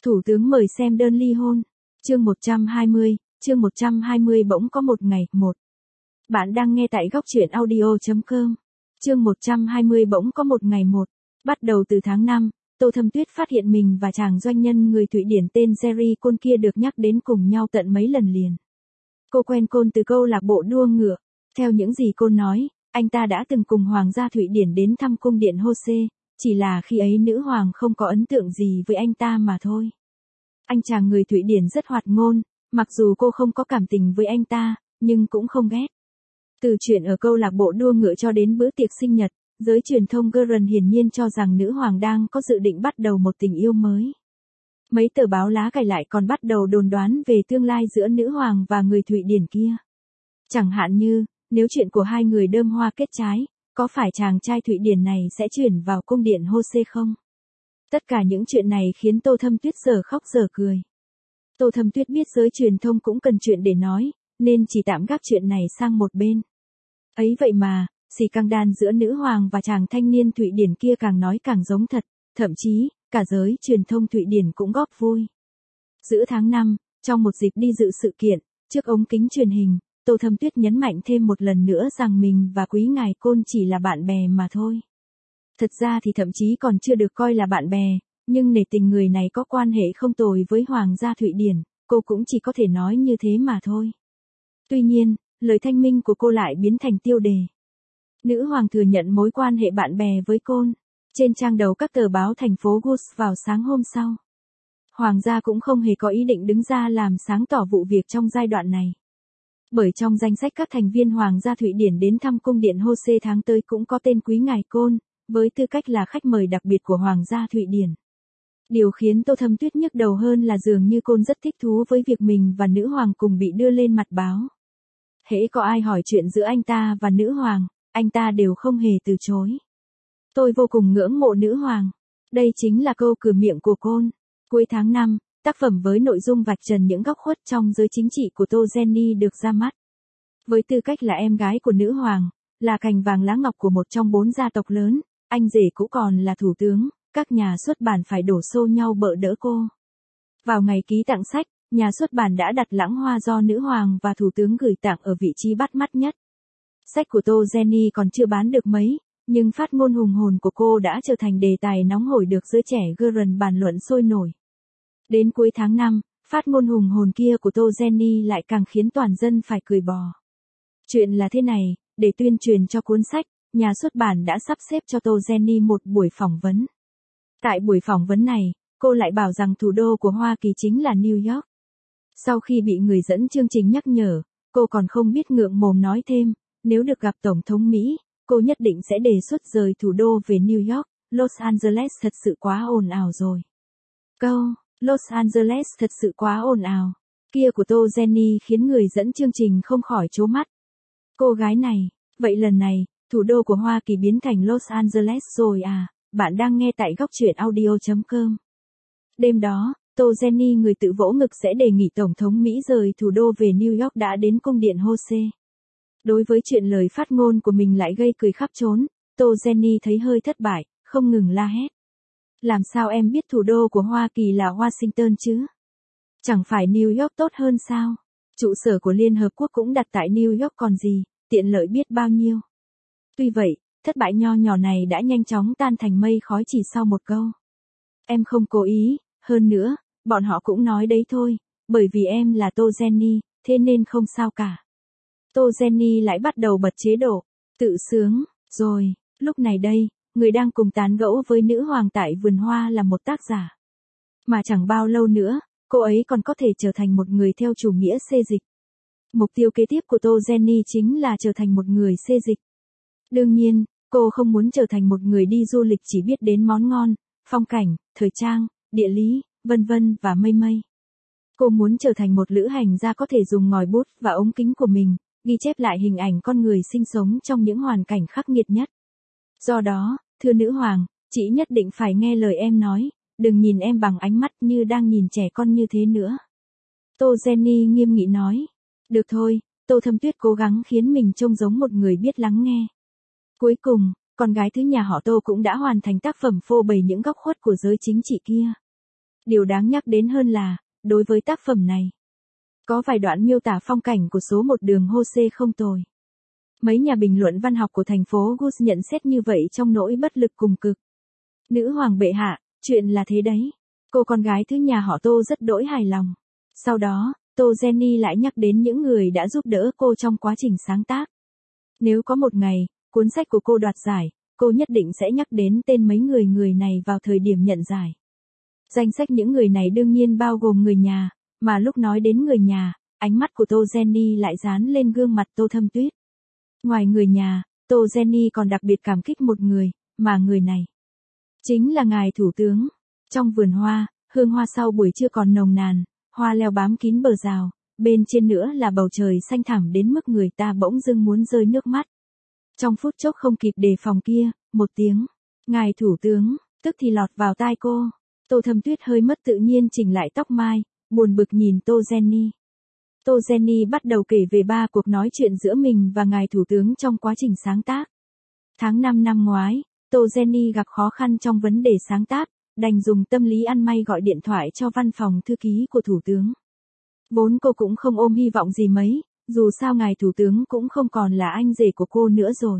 Thủ tướng mời xem đơn ly hôn. Chương 120 bỗng có một ngày, 1. Bạn đang nghe tại góc truyện audio.com. Chương 120 bỗng có một ngày, 1. Bắt đầu từ tháng 5, Tô Thâm Tuyết phát hiện mình và chàng doanh nhân người Thụy Điển tên Jerry Côn kia được nhắc đến cùng nhau tận mấy lần liền. Cô quen Côn từ câu lạc bộ đua ngựa. Theo những gì Côn nói, anh ta đã từng cùng Hoàng gia Thụy Điển đến thăm cung điện Jose, chỉ là khi ấy nữ hoàng không có ấn tượng gì với anh ta mà thôi. Anh chàng người Thụy Điển rất hoạt ngôn, mặc dù cô không có cảm tình với anh ta, nhưng cũng không ghét. Từ chuyện ở câu lạc bộ đua ngựa cho đến bữa tiệc sinh nhật, giới truyền thông Guardian hiển nhiên cho rằng nữ hoàng đang có dự định bắt đầu một tình yêu mới. Mấy tờ báo lá cải lại còn bắt đầu đồn đoán về tương lai giữa nữ hoàng và người Thụy Điển kia. Chẳng hạn như, nếu chuyện của hai người đơm hoa kết trái, có phải chàng trai Thụy Điển này sẽ chuyển vào cung điện Jose không? Tất cả những chuyện này khiến Tô Thâm Tuyết giờ khóc giờ cười. Tô Thâm Tuyết biết giới truyền thông cũng cần chuyện để nói, nên chỉ tạm gác chuyện này sang một bên. Ấy vậy mà, scandal giữa nữ hoàng và chàng thanh niên Thụy Điển kia càng nói càng giống thật, thậm chí, cả giới truyền thông Thụy Điển cũng góp vui. Giữa tháng 5, trong một dịp đi dự sự kiện, trước ống kính truyền hình, Tô Thâm Tuyết nhấn mạnh thêm một lần nữa rằng mình và quý ngài Côn chỉ là bạn bè mà thôi. Thật ra thì thậm chí còn chưa được coi là bạn bè, nhưng nể tình người này có quan hệ không tồi với Hoàng gia Thụy Điển, cô cũng chỉ có thể nói như thế mà thôi. Tuy nhiên, lời thanh minh của cô lại biến thành tiêu đề. Nữ hoàng thừa nhận mối quan hệ bạn bè với Côn. Trên trang đầu các tờ báo thành phố Gus vào sáng hôm sau. Hoàng gia cũng không hề có ý định đứng ra làm sáng tỏ vụ việc trong giai đoạn này. Bởi trong danh sách các thành viên Hoàng gia Thụy Điển đến thăm cung điện Jose tháng tới cũng có tên quý ngài Côn, với tư cách là khách mời đặc biệt của Hoàng gia Thụy Điển. Điều khiến Tô Thâm Tuyết nhức đầu hơn là dường như Côn rất thích thú với việc mình và nữ hoàng cùng bị đưa lên mặt báo. Hễ có ai hỏi chuyện giữa anh ta và nữ hoàng, anh ta đều không hề từ chối. Tôi vô cùng ngưỡng mộ nữ hoàng. Đây chính là câu cửa miệng của Côn. Cuối tháng 5, tác phẩm với nội dung vạch trần những góc khuất trong giới chính trị của Tô Jenny được ra mắt. Với tư cách là em gái của nữ hoàng, là cành vàng lá ngọc của một trong 4 gia tộc lớn, anh rể cũng còn là thủ tướng, các nhà xuất bản phải đổ xô nhau bợ đỡ cô. Vào ngày ký tặng sách, nhà xuất bản đã đặt lẵng hoa do nữ hoàng và thủ tướng gửi tặng ở vị trí bắt mắt nhất. Sách của Tô Jenny còn chưa bán được mấy, nhưng phát ngôn hùng hồn của cô đã trở thành đề tài nóng hổi được giới trẻ Guardian bàn luận sôi nổi. Đến cuối tháng 5, phát ngôn hùng hồn kia của Tô Jenny lại càng khiến toàn dân phải cười bò. Chuyện là thế này, để tuyên truyền cho cuốn sách, nhà xuất bản đã sắp xếp cho Tô Jenny một buổi phỏng vấn. Tại buổi phỏng vấn này, cô lại bảo rằng thủ đô của Hoa Kỳ chính là New York. Sau khi bị người dẫn chương trình nhắc nhở, cô còn không biết ngượng mồm nói thêm, nếu được gặp Tổng thống Mỹ, cô nhất định sẽ đề xuất rời thủ đô về New York. Los Angeles thật sự quá ồn ào rồi. Câu, Los Angeles thật sự quá ồn ào, kia của Tô Jenny khiến người dẫn chương trình không khỏi trố mắt. Cô gái này, vậy lần này, thủ đô của Hoa Kỳ biến thành Los Angeles rồi à? Bạn đang nghe tại góc truyện audio.com. Đêm đó, Tô Jenny người tự vỗ ngực sẽ đề nghị Tổng thống Mỹ rời thủ đô về New York đã đến cung điện Jose. Đối với chuyện lời phát ngôn của mình lại gây cười khắp trốn, Tô Jenny thấy hơi thất bại, không ngừng la hét. Làm sao em biết thủ đô của Hoa Kỳ là Washington chứ? Chẳng phải New York tốt hơn sao? Trụ sở của Liên Hợp Quốc cũng đặt tại New York còn gì, tiện lợi biết bao nhiêu. Tuy vậy, thất bại nho nhỏ này đã nhanh chóng tan thành mây khói chỉ sau một câu. Em không cố ý, hơn nữa, bọn họ cũng nói đấy thôi, bởi vì em là Tô Jenny, thế nên không sao cả. Tô Jenny lại bắt đầu bật chế độ tự sướng, rồi, lúc này đây, người đang cùng tán gẫu với nữ hoàng tại vườn hoa là một tác giả. Mà chẳng bao lâu nữa, cô ấy còn có thể trở thành một người theo chủ nghĩa xê dịch. Mục tiêu kế tiếp của Tô Jenny chính là trở thành một người xê dịch. Đương nhiên, cô không muốn trở thành một người đi du lịch chỉ biết đến món ngon, phong cảnh, thời trang, địa lý, vân vân và mây mây. Cô muốn trở thành một lữ hành gia có thể dùng ngòi bút và ống kính của mình, ghi chép lại hình ảnh con người sinh sống trong những hoàn cảnh khắc nghiệt nhất. Do đó, thưa nữ hoàng, chị nhất định phải nghe lời em nói, đừng nhìn em bằng ánh mắt như đang nhìn trẻ con như thế nữa. Tô Jenny nghiêm nghị nói. Được thôi, Tô Thâm Tuyết cố gắng khiến mình trông giống một người biết lắng nghe. Cuối cùng, con gái thứ nhà họ Tô cũng đã hoàn thành tác phẩm phô bày những góc khuất của giới chính trị kia. Điều đáng nhắc đến hơn là, đối với tác phẩm này, có vài đoạn miêu tả phong cảnh của số một đường Jose không tồi. Mấy nhà bình luận văn học của thành phố Gus nhận xét như vậy trong nỗi bất lực cùng cực. Nữ hoàng bệ hạ, chuyện là thế đấy. Cô con gái thứ nhà họ Tô rất đỗi hài lòng. Sau đó, Tô Jenny lại nhắc đến những người đã giúp đỡ cô trong quá trình sáng tác. Nếu có một ngày, cuốn sách của cô đoạt giải, cô nhất định sẽ nhắc đến tên mấy người này vào thời điểm nhận giải. Danh sách những người này đương nhiên bao gồm người nhà, mà lúc nói đến người nhà, ánh mắt của Tô Jenny lại dán lên gương mặt Tô Thâm Tuyết. Ngoài người nhà, Tô Jenny còn đặc biệt cảm kích một người, mà người này chính là ngài thủ tướng. Trong vườn hoa, hương hoa sau buổi trưa còn nồng nàn, hoa leo bám kín bờ rào, bên trên nữa là bầu trời xanh thẳm đến mức người ta bỗng dưng muốn rơi nước mắt. Trong phút chốc không kịp đề phòng kia, một tiếng, ngài thủ tướng, tức thì lọt vào tai cô. Tô Thâm Tuyết hơi mất tự nhiên chỉnh lại tóc mai, buồn bực nhìn Tô Jenny. Tô Jenny bắt đầu kể về 3 cuộc nói chuyện giữa mình và ngài thủ tướng trong quá trình sáng tác. Tháng 5 năm ngoái, Tô Jenny gặp khó khăn trong vấn đề sáng tác, đành dùng tâm lý ăn may gọi điện thoại cho văn phòng thư ký của thủ tướng. Vốn cô cũng không ôm hy vọng gì mấy, dù sao ngài thủ tướng cũng không còn là anh rể của cô nữa rồi.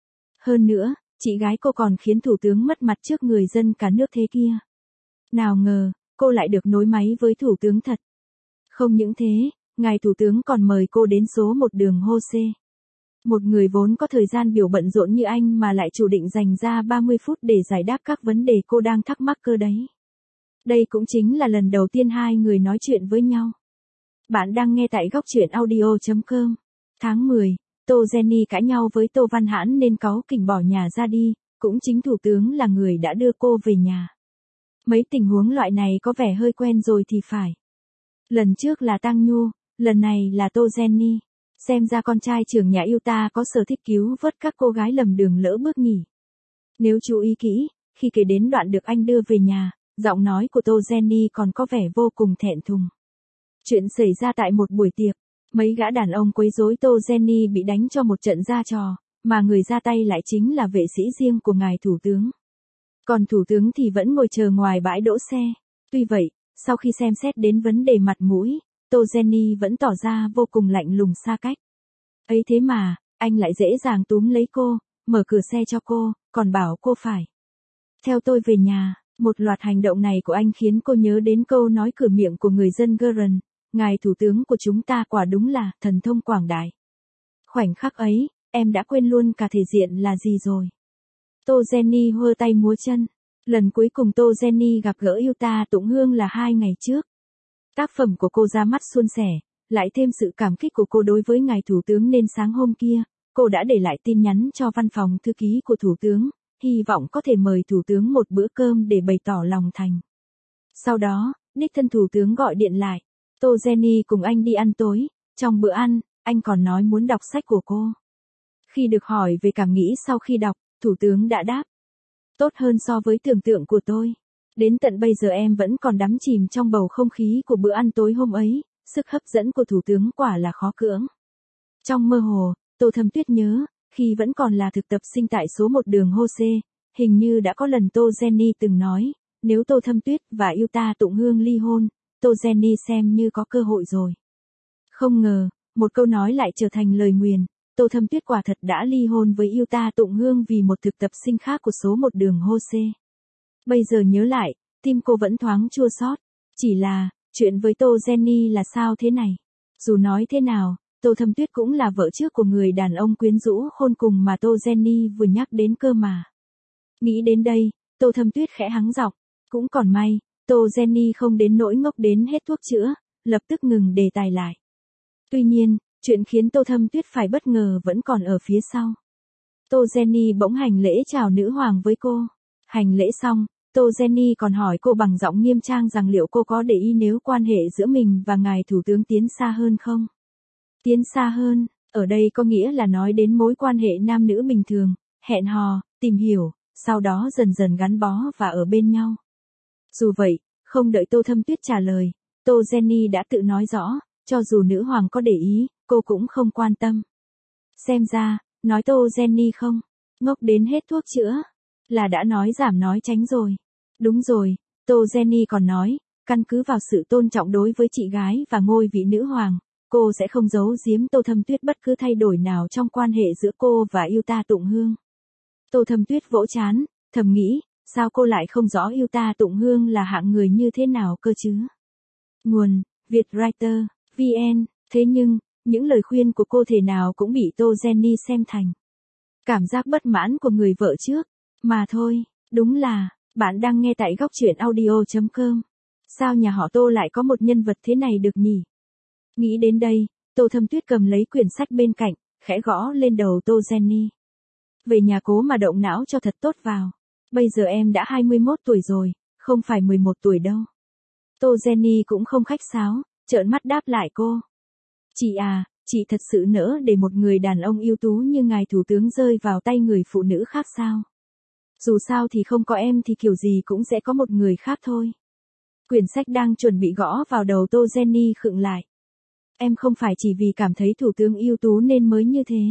Hơn nữa, chị gái cô còn khiến thủ tướng mất mặt trước người dân cả nước thế kia. Nào ngờ, cô lại được nối máy với thủ tướng thật. Không những thế, ngài thủ tướng còn mời cô đến số một đường Jose. Một người vốn có thời gian biểu bận rộn như anh mà lại chủ định dành ra 30 phút để giải đáp các vấn đề cô đang thắc mắc cơ đấy. Đây cũng chính là lần đầu tiên hai người nói chuyện với nhau. Bạn đang nghe tại góc truyện audio.com. Tháng 10, Tô Jenny cãi nhau với Tô Văn Hãn nên cáu kỉnh bỏ nhà ra đi, cũng chính thủ tướng là người đã đưa cô về nhà. Mấy tình huống loại này có vẻ hơi quen rồi thì phải. Lần trước là Tăng Nhu, lần này là Tô Jenny. Xem ra con trai trưởng nhà yêu ta có sở thích cứu vớt các cô gái lầm đường lỡ bước nhỉ. Nếu chú ý kỹ, khi kể đến đoạn được anh đưa về nhà, giọng nói của Tô Jenny còn có vẻ vô cùng thẹn thùng. Chuyện xảy ra tại một buổi tiệc, mấy gã đàn ông quấy rối Tô Jenny bị đánh cho một trận ra trò, mà người ra tay lại chính là vệ sĩ riêng của ngài thủ tướng. Còn thủ tướng thì vẫn ngồi chờ ngoài bãi đỗ xe. Tuy vậy, sau khi xem xét đến vấn đề mặt mũi, Tô Jenny vẫn tỏ ra vô cùng lạnh lùng xa cách. Ấy thế mà, anh lại dễ dàng túm lấy cô, mở cửa xe cho cô, còn bảo cô phải theo tôi về nhà. Một loạt hành động này của anh khiến cô nhớ đến câu nói cửa miệng của người dân Geren, ngài thủ tướng của chúng ta quả đúng là thần thông quảng đại. Khoảnh khắc ấy, em đã quên luôn cả thể diện là gì rồi. Tô Jenny hơ tay múa chân. Lần cuối cùng Tô Jenny gặp gỡ Yuta Tụng Hương là 2 ngày trước. Tác phẩm của cô ra mắt suôn sẻ, lại thêm sự cảm kích của cô đối với ngài thủ tướng nên sáng hôm kia, cô đã để lại tin nhắn cho văn phòng thư ký của thủ tướng, hy vọng có thể mời thủ tướng một bữa cơm để bày tỏ lòng thành. Sau đó, đích thân thủ tướng gọi điện lại. Tô Jenny cùng anh đi ăn tối, trong bữa ăn, anh còn nói muốn đọc sách của cô. Khi được hỏi về cảm nghĩ sau khi đọc, thủ tướng đã đáp: tốt hơn so với tưởng tượng của tôi. Đến tận bây giờ em vẫn còn đắm chìm trong bầu không khí của bữa ăn tối hôm ấy, sức hấp dẫn của thủ tướng quả là khó cưỡng. Trong mơ hồ, Tô Thâm Tuyết nhớ, khi vẫn còn là thực tập sinh tại số một đường Jose, hình như đã có lần Tô Jenny từng nói, nếu Tô Thâm Tuyết và Yuta Tụng Hương ly hôn, Tô Jenny xem như có cơ hội rồi. Không ngờ, một câu nói lại trở thành lời nguyền. Tô Thâm Tuyết quả thật đã ly hôn với Yuta Tụng Hương vì một thực tập sinh khác của số một đường Jose. Bây giờ nhớ lại, tim cô vẫn thoáng chua xót. Chỉ là, chuyện với Tô Jenny là sao thế này? Dù nói thế nào, Tô Thâm Tuyết cũng là vợ trước của người đàn ông quyến rũ khôn cùng mà Tô Jenny vừa nhắc đến cơ mà. Nghĩ đến đây, Tô Thâm Tuyết khẽ hắng giọng. Cũng còn may, Tô Jenny không đến nỗi ngốc đến hết thuốc chữa, lập tức ngừng đề tài lại. Tuy nhiên, chuyện khiến Tô Thâm Tuyết phải bất ngờ vẫn còn ở phía sau. Tô Jenny bỗng hành lễ chào nữ hoàng với cô. Hành lễ xong, Tô Jenny còn hỏi cô bằng giọng nghiêm trang rằng liệu cô có để ý nếu quan hệ giữa mình và ngài thủ tướng tiến xa hơn không? Tiến xa hơn, ở đây có nghĩa là nói đến mối quan hệ nam nữ bình thường, hẹn hò, tìm hiểu, sau đó dần dần gắn bó và ở bên nhau. Dù vậy, không đợi Tô Thâm Tuyết trả lời, Tô Jenny đã tự nói rõ, cho dù nữ hoàng có để ý, cô cũng không quan tâm. Xem ra, nói Tô Jenny không, ngốc đến hết thuốc chữa, là đã nói giảm nói tránh rồi. Đúng rồi, Tô Jenny còn nói, căn cứ vào sự tôn trọng đối với chị gái và ngôi vị nữ hoàng, cô sẽ không giấu giếm Tô Thâm Tuyết bất cứ thay đổi nào trong quan hệ giữa cô và Yuta Tụng Hương. Tô Thâm Tuyết vỗ trán, thầm nghĩ, sao cô lại không rõ Yuta Tụng Hương là hạng người như thế nào cơ chứ? Nguồn, Vietwriter, VN, thế nhưng, những lời khuyên của cô thể nào cũng bị Tô Jenny xem thành cảm giác bất mãn của người vợ trước, mà thôi, đúng là, bạn đang nghe tại góc truyện audio.com. Sao nhà họ Tô lại có một nhân vật thế này được nhỉ? Nghĩ đến đây, Tô Thâm Tuyết cầm lấy quyển sách bên cạnh, khẽ gõ lên đầu Tô Jenny. Về nhà cố mà động não cho thật tốt vào. Bây giờ em đã 21 tuổi rồi, không phải 11 tuổi đâu. Tô Jenny cũng không khách sáo, trợn mắt đáp lại cô. Chị à, chị thật sự nỡ để một người đàn ông ưu tú như ngài thủ tướng rơi vào tay người phụ nữ khác sao? Dù sao thì không có em thì kiểu gì cũng sẽ có một người khác thôi. Quyển sách đang chuẩn bị gõ vào đầu Tô Jenny khựng lại. Em không phải chỉ vì cảm thấy thủ tướng ưu tú nên mới như thế.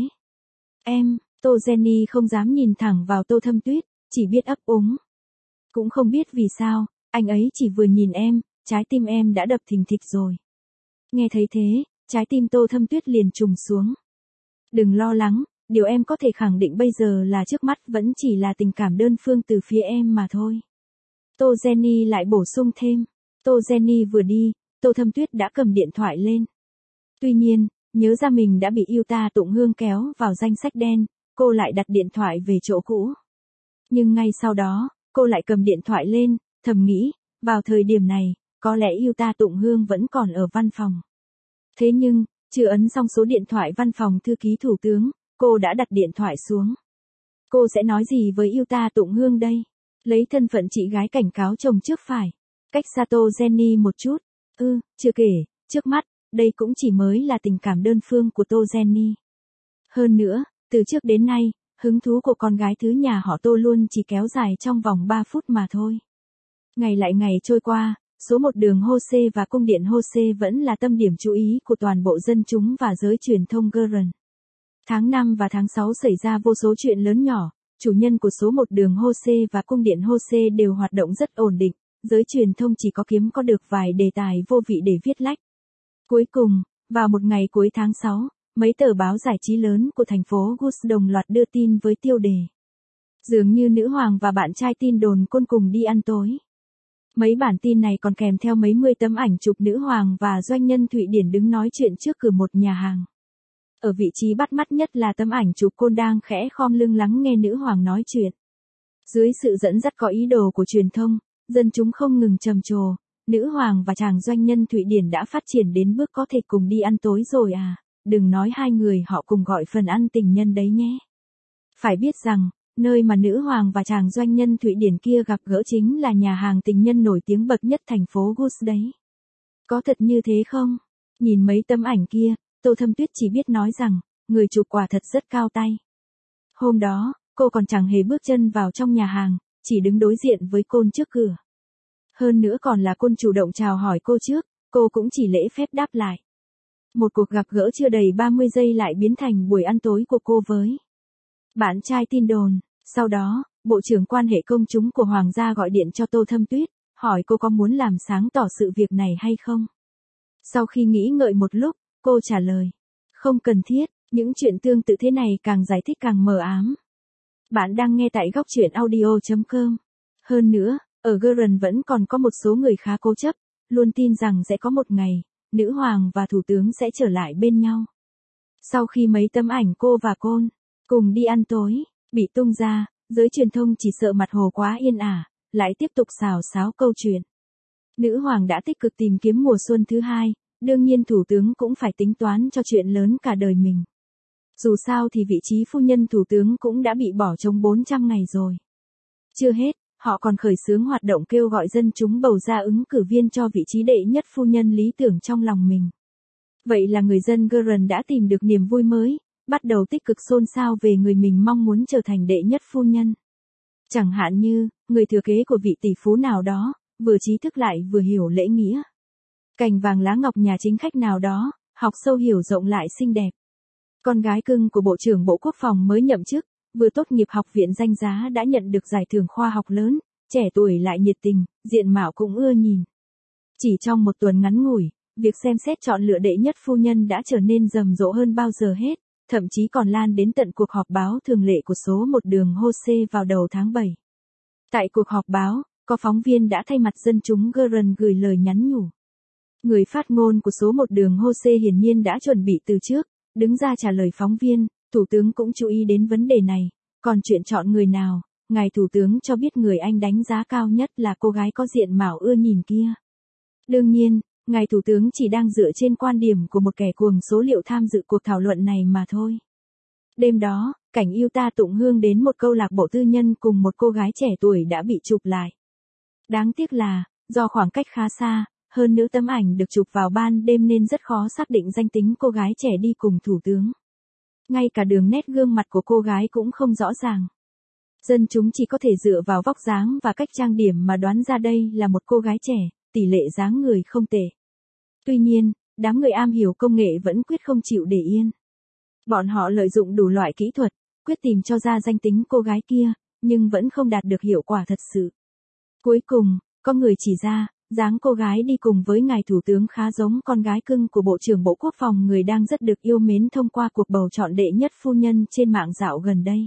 Tô Jenny không dám nhìn thẳng vào Tô Thâm Tuyết, chỉ biết ấp úng. Cũng không biết vì sao, anh ấy chỉ vừa nhìn em, trái tim em đã đập thình thịch rồi. Nghe thấy thế, trái tim Tô Thâm Tuyết liền trùng xuống. Đừng lo lắng, điều em có thể khẳng định bây giờ là trước mắt vẫn chỉ là tình cảm đơn phương từ phía em mà thôi. Tô Jenny lại bổ sung thêm. Tô Jenny vừa đi, Tô Thâm Tuyết đã cầm điện thoại lên. Tuy nhiên, nhớ ra mình đã bị Yuta Tụng Hương kéo vào danh sách đen, cô lại đặt điện thoại về chỗ cũ. Nhưng ngay sau đó, cô lại cầm điện thoại lên, thầm nghĩ, vào thời điểm này, có lẽ Yuta Tụng Hương vẫn còn ở văn phòng. Thế nhưng, chưa ấn xong số điện thoại văn phòng thư ký thủ tướng, cô đã đặt điện thoại xuống. Cô sẽ nói gì với Yuta Tụng Hương đây? Lấy thân phận chị gái cảnh cáo chồng trước phải. Cách xa Tô Jenny một chút. Chưa kể, trước mắt, đây cũng chỉ mới là tình cảm đơn phương của Tô Jenny. Hơn nữa, từ trước đến nay, hứng thú của con gái thứ nhà họ Tô luôn chỉ kéo dài trong vòng 3 phút mà thôi. Ngày lại ngày trôi qua, số một đường Hose và cung điện Hose vẫn là tâm điểm chú ý của toàn bộ dân chúng và giới truyền thông Gurren. Tháng 5 và tháng 6 xảy ra vô số chuyện lớn nhỏ, chủ nhân của số một đường Hose và cung điện Hose đều hoạt động rất ổn định, giới truyền thông chỉ có kiếm có được vài đề tài vô vị để viết lách. Cuối cùng, vào một ngày cuối tháng 6, mấy tờ báo giải trí lớn của thành phố Gus đồng loạt đưa tin với tiêu đề. Dường như nữ hoàng và bạn trai tin đồn côn cùng đi ăn tối. Mấy bản tin này còn kèm theo mấy mươi tấm ảnh chụp nữ hoàng và doanh nhân Thụy Điển đứng nói chuyện trước cửa một nhà hàng. Ở vị trí bắt mắt nhất là tấm ảnh chụp Côn đang khẽ khom lưng lắng nghe nữ hoàng nói chuyện. Dưới sự dẫn dắt có ý đồ của truyền thông, dân chúng không ngừng trầm trồ, nữ hoàng và chàng doanh nhân Thụy Điển đã phát triển đến bước có thể cùng đi ăn tối rồi à, đừng nói hai người họ cùng gọi phần ăn tình nhân đấy nhé. Phải biết rằng, nơi mà nữ hoàng và chàng doanh nhân Thụy Điển kia gặp gỡ chính là nhà hàng tình nhân nổi tiếng bậc nhất thành phố Gus đấy. Có thật như thế không? Nhìn mấy tấm ảnh kia, Tô Thâm Tuyết chỉ biết nói rằng, người chụp quả thật rất cao tay. Hôm đó, cô còn chẳng hề bước chân vào trong nhà hàng, chỉ đứng đối diện với Côn trước cửa. Hơn nữa còn là Côn chủ động chào hỏi cô trước, cô cũng chỉ lễ phép đáp lại. Một cuộc gặp gỡ chưa đầy 30 giây lại biến thành buổi ăn tối của cô với bạn trai tin đồn. Sau đó, Bộ trưởng quan hệ công chúng của Hoàng gia gọi điện cho Tô Thâm Tuyết, hỏi cô có muốn làm sáng tỏ sự việc này hay không. Sau khi nghĩ ngợi một lúc, cô trả lời, không cần thiết, những chuyện tương tự thế này càng giải thích càng mờ ám. Bạn đang nghe tại góc truyện audio.com. Hơn nữa, ở Gurren vẫn còn có một số người khá cố chấp, luôn tin rằng sẽ có một ngày, nữ hoàng và thủ tướng sẽ trở lại bên nhau. Sau khi mấy tấm ảnh cô và Côn cùng đi ăn tối bị tung ra, giới truyền thông chỉ sợ mặt hồ quá yên ả, lại tiếp tục xào xáo câu chuyện. Nữ hoàng đã tích cực tìm kiếm mùa xuân thứ hai, đương nhiên thủ tướng cũng phải tính toán cho chuyện lớn cả đời mình. Dù sao thì vị trí phu nhân thủ tướng cũng đã bị bỏ trống 400 ngày rồi. Chưa hết, họ còn khởi xướng hoạt động kêu gọi dân chúng bầu ra ứng cử viên cho vị trí đệ nhất phu nhân lý tưởng trong lòng mình. Vậy là người dân Gurren đã tìm được niềm vui mới, bắt đầu tích cực xôn xao về người mình mong muốn trở thành đệ nhất phu nhân. Chẳng hạn như, người thừa kế của vị tỷ phú nào đó, vừa trí thức lại vừa hiểu lễ nghĩa. Cành vàng lá ngọc nhà chính khách nào đó, học sâu hiểu rộng lại xinh đẹp. Con gái cưng của Bộ trưởng Bộ Quốc phòng mới nhậm chức, vừa tốt nghiệp học viện danh giá đã nhận được giải thưởng khoa học lớn, trẻ tuổi lại nhiệt tình, diện mạo cũng ưa nhìn. Chỉ trong một tuần ngắn ngủi, việc xem xét chọn lựa đệ nhất phu nhân đã trở nên rầm rộ hơn bao giờ hết, thậm chí còn lan đến tận cuộc họp báo thường lệ của số một đường Jose vào đầu tháng 7. Tại cuộc họp báo, có phóng viên đã thay mặt dân chúng Guerin gửi lời nhắn nhủ. Người phát ngôn của số một đường Jose hiển nhiên đã chuẩn bị từ trước, đứng ra trả lời phóng viên, Thủ tướng cũng chú ý đến vấn đề này, còn chuyện chọn người nào, ngài Thủ tướng cho biết người Anh đánh giá cao nhất là cô gái có diện mạo ưa nhìn kia. Đương nhiên, ngài Thủ tướng chỉ đang dựa trên quan điểm của một kẻ cuồng số liệu tham dự cuộc thảo luận này mà thôi. Đêm đó, cảnh Utah tụng hương đến một câu lạc bộ tư nhân cùng một cô gái trẻ tuổi đã bị chụp lại. Đáng tiếc là, do khoảng cách khá xa, hơn nữa tấm ảnh được chụp vào ban đêm nên rất khó xác định danh tính cô gái trẻ đi cùng Thủ tướng. Ngay cả đường nét gương mặt của cô gái cũng không rõ ràng. Dân chúng chỉ có thể dựa vào vóc dáng và cách trang điểm mà đoán ra đây là một cô gái trẻ, tỷ lệ dáng người không tệ. Tuy nhiên, đám người am hiểu công nghệ vẫn quyết không chịu để yên. Bọn họ lợi dụng đủ loại kỹ thuật, quyết tìm cho ra danh tính cô gái kia, nhưng vẫn không đạt được hiệu quả thật sự. Cuối cùng, có người chỉ ra, dáng cô gái đi cùng với ngài Thủ tướng khá giống con gái cưng của Bộ trưởng Bộ Quốc phòng người đang rất được yêu mến thông qua cuộc bầu chọn đệ nhất phu nhân trên mạng dạo gần đây.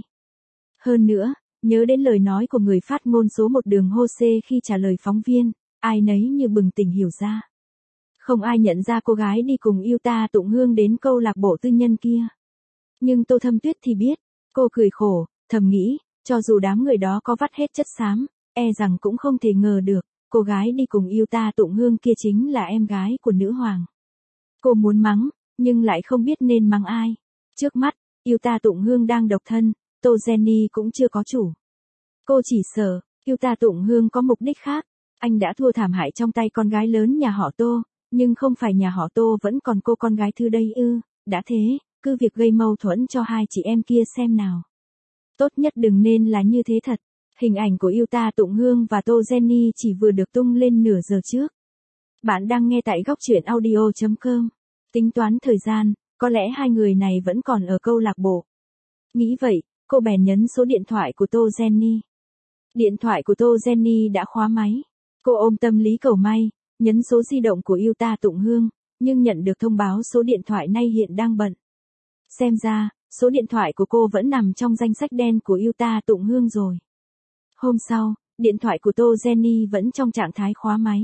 Hơn nữa, nhớ đến lời nói của người phát ngôn số một đường Jose khi trả lời phóng viên, ai nấy như bừng tỉnh hiểu ra. Không ai nhận ra cô gái đi cùng Utah tụng hương đến câu lạc bộ tư nhân kia. Nhưng Tô Thâm Tuyết thì biết, cô cười khổ, thầm nghĩ, cho dù đám người đó có vắt hết chất xám, e rằng cũng không thể ngờ được, cô gái đi cùng Utah tụng hương kia chính là em gái của nữ hoàng. Cô muốn mắng, nhưng lại không biết nên mắng ai. Trước mắt, Utah tụng hương đang độc thân, Tô Jenny cũng chưa có chủ. Cô chỉ sợ, Utah tụng hương có mục đích khác. Anh đã thua thảm hại trong tay con gái lớn nhà họ Tô, nhưng không phải nhà họ Tô vẫn còn cô con gái thứ đây ư, đã thế, cứ việc gây mâu thuẫn cho hai chị em kia xem nào. Tốt nhất đừng nên là như thế thật. Hình ảnh của Utah tụng hương và Tô Jenny chỉ vừa được tung lên nửa giờ trước. Bạn đang nghe tại góc truyện audio.com. Tính toán thời gian, có lẽ hai người này vẫn còn ở câu lạc bộ. Nghĩ vậy, cô bèn nhấn số điện thoại của Tô Jenny. Điện thoại của Tô Jenny đã khóa máy. Cô ôm tâm lý cầu may, nhấn số di động của Utah tụng hương, nhưng nhận được thông báo số điện thoại nay hiện đang bận. Xem ra, số điện thoại của cô vẫn nằm trong danh sách đen của Utah tụng hương rồi. Hôm sau, điện thoại của Tô Jenny vẫn trong trạng thái khóa máy.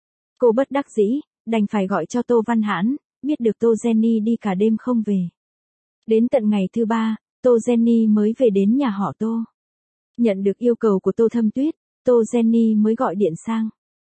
Cô bất đắc dĩ, đành phải gọi cho Tô Văn Hãn, biết được Tô Jenny đi cả đêm không về. Đến tận ngày thứ 3, Tô Jenny mới về đến nhà họ Tô. Nhận được yêu cầu của Tô Thâm Tuyết, Tô Jenny mới gọi điện sang.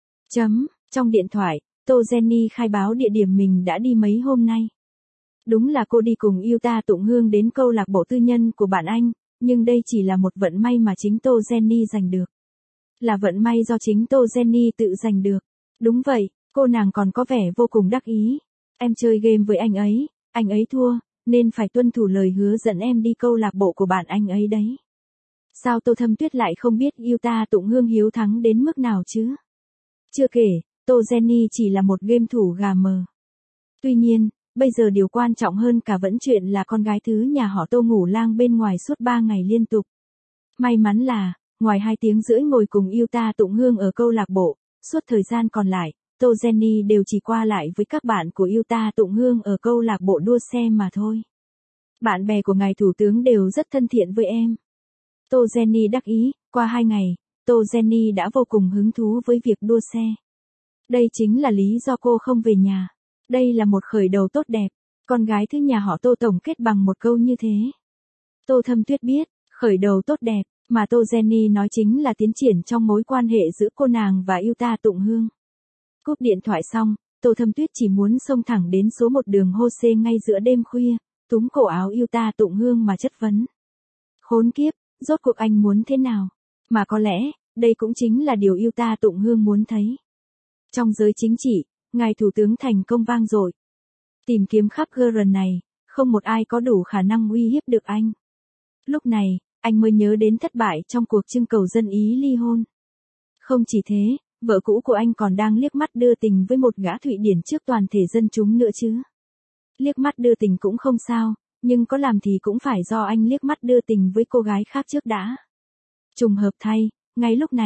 Trong điện thoại, Tô Jenny khai báo địa điểm mình đã đi mấy hôm nay. Đúng là cô đi cùng Utah tụng hương đến câu lạc bộ tư nhân của bạn anh, nhưng đây chỉ là một vận may mà chính Tô Jenny giành được. Là vận may do chính Tô Jenny tự giành được. Đúng vậy, cô nàng còn có vẻ vô cùng đắc ý. Em chơi game với anh ấy thua, nên phải tuân thủ lời hứa dẫn em đi câu lạc bộ của bạn anh ấy đấy. Sao Tô Thâm Tuyết lại không biết Utah tụng hương hiếu thắng đến mức nào chứ? Chưa kể, Tô Jenny chỉ là một game thủ gà mờ. Tuy nhiên, bây giờ điều quan trọng hơn cả vẫn chuyện là con gái thứ nhà họ Tô ngủ lang bên ngoài suốt 3 ngày liên tục. May mắn là, ngoài 2 tiếng rưỡi ngồi cùng Utah tụng hương ở câu lạc bộ, suốt thời gian còn lại, Tô Jenny đều chỉ qua lại với các bạn của Utah tụng hương ở câu lạc bộ đua xe mà thôi. Bạn bè của ngài Thủ tướng đều rất thân thiện với em. Tô Jenny đắc ý, qua 2 ngày, Tô Jenny đã vô cùng hứng thú với việc đua xe. Đây chính là lý do cô không về nhà. Đây là một khởi đầu tốt đẹp. Con gái thứ nhà họ Tô tổng kết bằng một câu như thế. Tô Thâm Tuyết biết, khởi đầu tốt đẹp, mà Tô Jenny nói chính là tiến triển trong mối quan hệ giữa cô nàng và Utah tụng hương. Cúp điện thoại xong, Tô Thâm Tuyết chỉ muốn xông thẳng đến số một đường Jose ngay giữa đêm khuya, túm cổ áo Utah tụng hương mà chất vấn. Khốn kiếp, rốt cuộc anh muốn thế nào? Mà có lẽ, đây cũng chính là điều Utah tụng hương muốn thấy. Trong giới chính trị, ngài Thủ tướng thành công vang dội. Tìm kiếm khắp Guerin này, không một ai có đủ khả năng uy hiếp được anh. Lúc này, anh mới nhớ đến thất bại trong cuộc trưng cầu dân Ý ly hôn. Không chỉ thế, vợ cũ của anh còn đang liếc mắt đưa tình với một gã Thụy Điển trước toàn thể dân chúng nữa chứ. Liếc mắt đưa tình cũng không sao, nhưng có làm thì cũng phải do anh liếc mắt đưa tình với cô gái khác trước đã. Trùng hợp thay, ngay lúc này,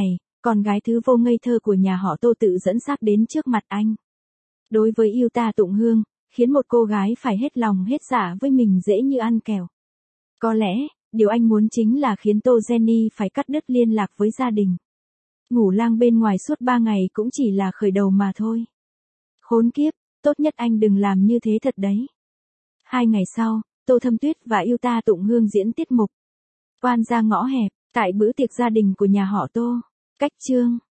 con gái thứ vô ngây thơ của nhà họ Tô tự dẫn xác đến trước mặt anh. Đối với yêu ta Tụng Hương, khiến một cô gái phải hết lòng hết dạ với mình dễ như ăn kẹo. Có lẽ, điều anh muốn chính là khiến Tô Jenny phải cắt đứt liên lạc với gia đình. Ngủ lang bên ngoài suốt 3 ngày cũng chỉ là khởi đầu mà thôi. Khốn kiếp, tốt nhất anh đừng làm như thế thật đấy. 2 ngày sau, Tô Thâm Tuyết và yêu ta Tụng Hương diễn tiết mục Quan ra ngõ hẹp, tại bữa tiệc gia đình của nhà họ Tô. Cách chương